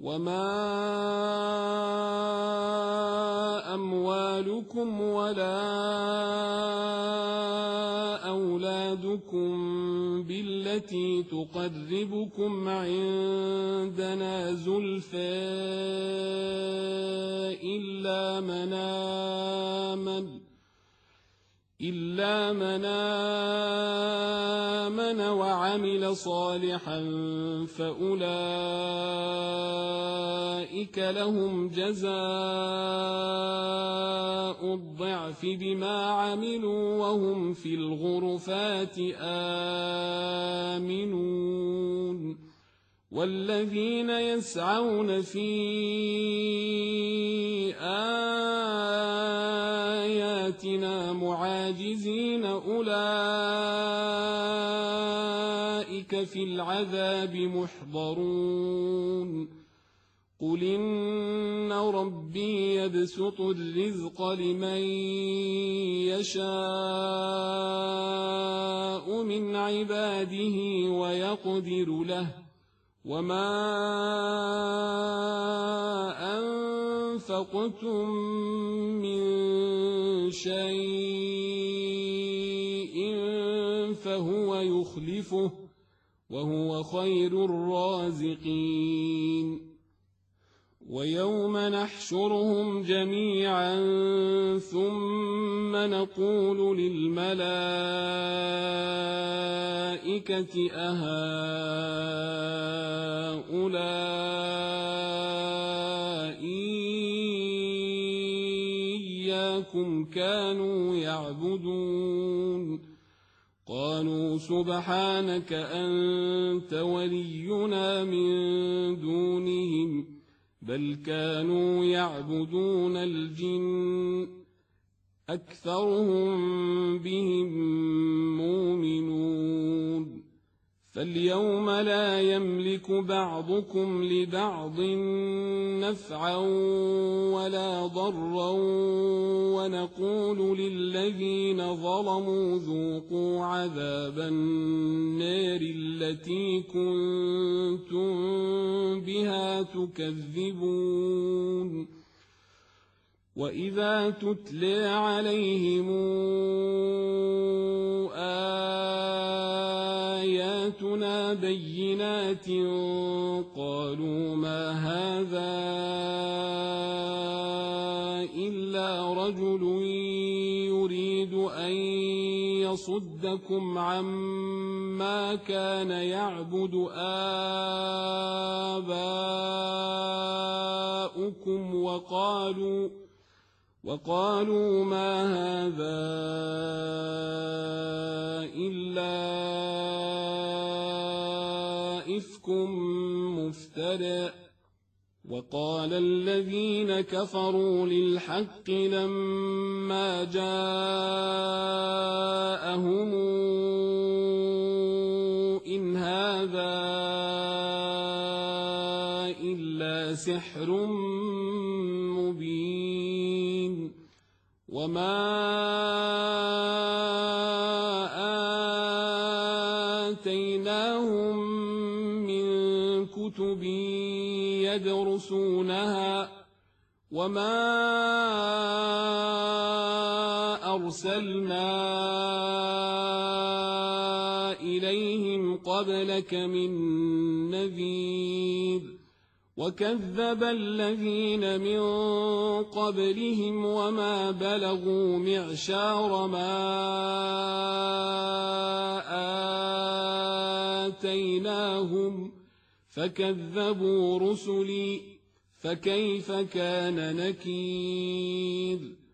وما أموالكم ولا أولادكم بالتي تقربكم عندنا زلفى إلا من آمن وعمل صالحا فأولئك لهم جزاء الضعف بما عملوا وهم في الغرفات آمنون والذين يسعون في آياتنا معاجزين أولئك في العذاب محضرون قل إن ربي يبسط الرزق لمن يشاء من عباده ويقدر له وما أنفقتم من شيء فهو يخلفه وهو خير الرازقين ويوم نحشرهم جميعا ثم نقول للملائكة أهؤلاء إياكم كانوا يعبدون قالوا سبحانك أنت ولينا من دونهم بل كانوا يعبدون الجن أكثرهم بهم مؤمنون فاليوم لا يملك بعضكم لبعض نفعا ولا ضرا ونقول للذين ظلموا ذوقوا عذاب النار التي كنتم بها تكذبون وإذا تتلى عليهم آياتنا بينات قالوا ما هذا إلا رجل يريد أن يصدكم عما كان يعبد آباؤكم وقالوا ما هذا إلا إفك مفترى وقال الذين كفروا للحق لما جاءهم إن هذا إلا سحر مبين وما آتيناهم من كتب يدرسونها وما أرسلنا إليهم قبلك من نذير وكذب الذين من قبلهم وما بلغوا معشار ما آتيناهم فكذبوا رسلي فكيف كان نكير